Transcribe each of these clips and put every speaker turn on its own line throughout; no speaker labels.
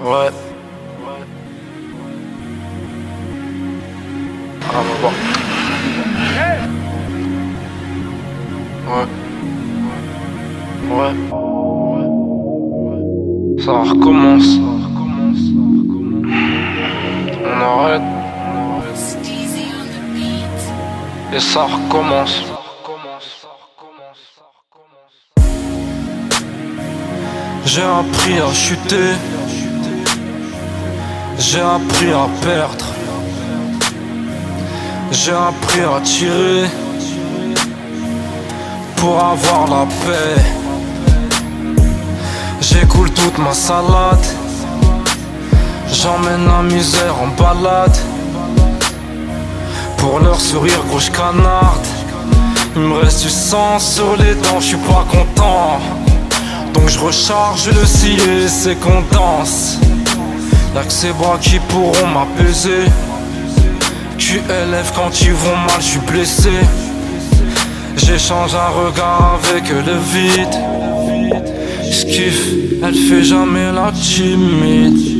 Ouais. Ah bah bon. Ouais. Ouais. Ça recommence. On arrête. Et ça recommence. J'ai appris à chuter. J'ai appris à perdre. J'ai appris à tirer pour avoir la paix. J'écoule toute ma salade. J'emmène la misère en balade. Pour leur sourire gros j'canarde. Il me reste du sang sur les dents, je suis pas content. Donc je recharge le scié, c'est qu'on danse. Y'a que ces bras qui pourront m'apaiser. QLF quand ils vont mal, je suis blessé. J'échange un regard avec le vide. J'kiffe, elle fait jamais la timide.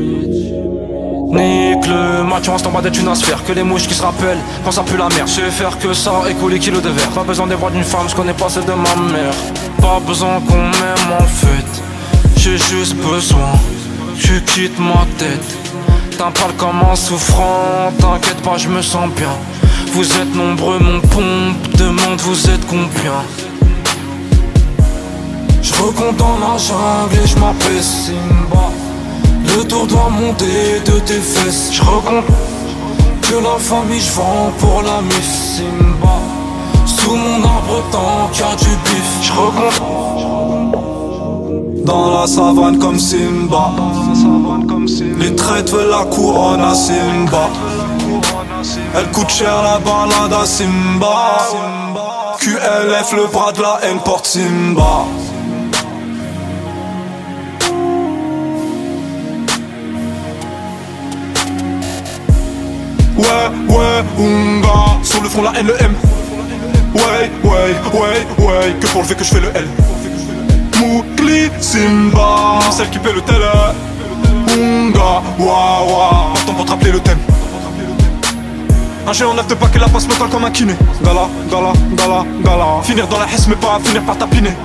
Nique le match, on en bas d'être une asphère. Que les mouches qui se rappellent quand ça pue la merde. Je sais faire que ça et couler kilos de verre. Pas besoin des voix d'une femme, je connais pas celle de ma mère. Pas besoin qu'on m'aime en fait. J'ai juste besoin que tu quittes ma tête. T'impales comme un souffrant, t'inquiète pas, je me sens bien. Vous êtes nombreux, mon pompe demande vous êtes combien. Je recompte dans la jungle et je m'appelle Simba. Le tour doit monter de tes fesses. Je recompte que la famille je vends pour la mif Simba. Sous mon arbre tant qu'il y a du bif. Je recompte dans la savane comme Simba. Les traites veulent la couronne à Simba. Elle coûte cher la balade à Simba. QLF le bras de la haine porte Simba. Ouais, Unga. Sur le front la haine, le M. Ouais, que pour le V que je fais le L. Moukli, Simba. Celle qui paie le tel. Unga, waouh. Temps pour te rappeler le thème. Un géant neuf de paquet la passe mentale comme un kiné. Gala. Finir dans la hesse mais pas finir par tapiner.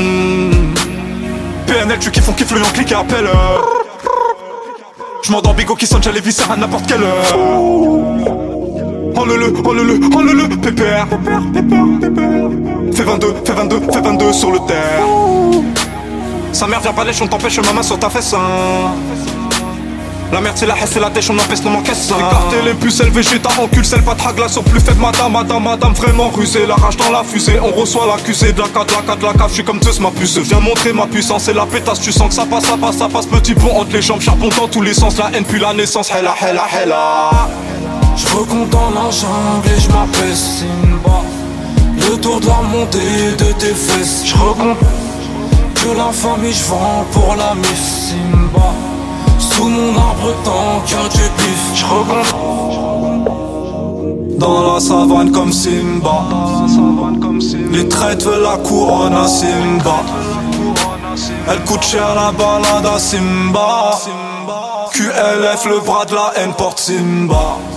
PNL tu kiffes, on kiffe le yankee qui appelle. J'm'endors bigo qui sonne, j'ai les viscères à n'importe quelle heure. Oh le pépère. Fais 22 sur le terre. Sa mère vient pas lèche, on t'empêche ma main sur ta fesse hein. La merde c'est la hesse et la dèche, on empêche non m'encaisse hein. Écarter les pucelles, végéta, encule, celle pas trague sur plus faible madame vraiment rusée. La rage dans la fusée, on reçoit l'accusé de la cave, je suis comme Zeus ma puce. Viens montrer ma puissance et la pétasse, tu sens que ça passe. Petit pont entre les jambes, charbon dans tous les sens. La haine puis la naissance, hella. Je recompte dans la jungle et je m'appelle Simba. Le tour doit monter de tes fesses. Je recompte que la famille je vends pour la mif Simba. Sous mon arbre tant qu'il y a du bif. Je recompte dans la savane comme Simba. Les traites veulent la couronne à Simba. Elle coûte cher la balade à Simba. QLF le bras de la haine porte Simba.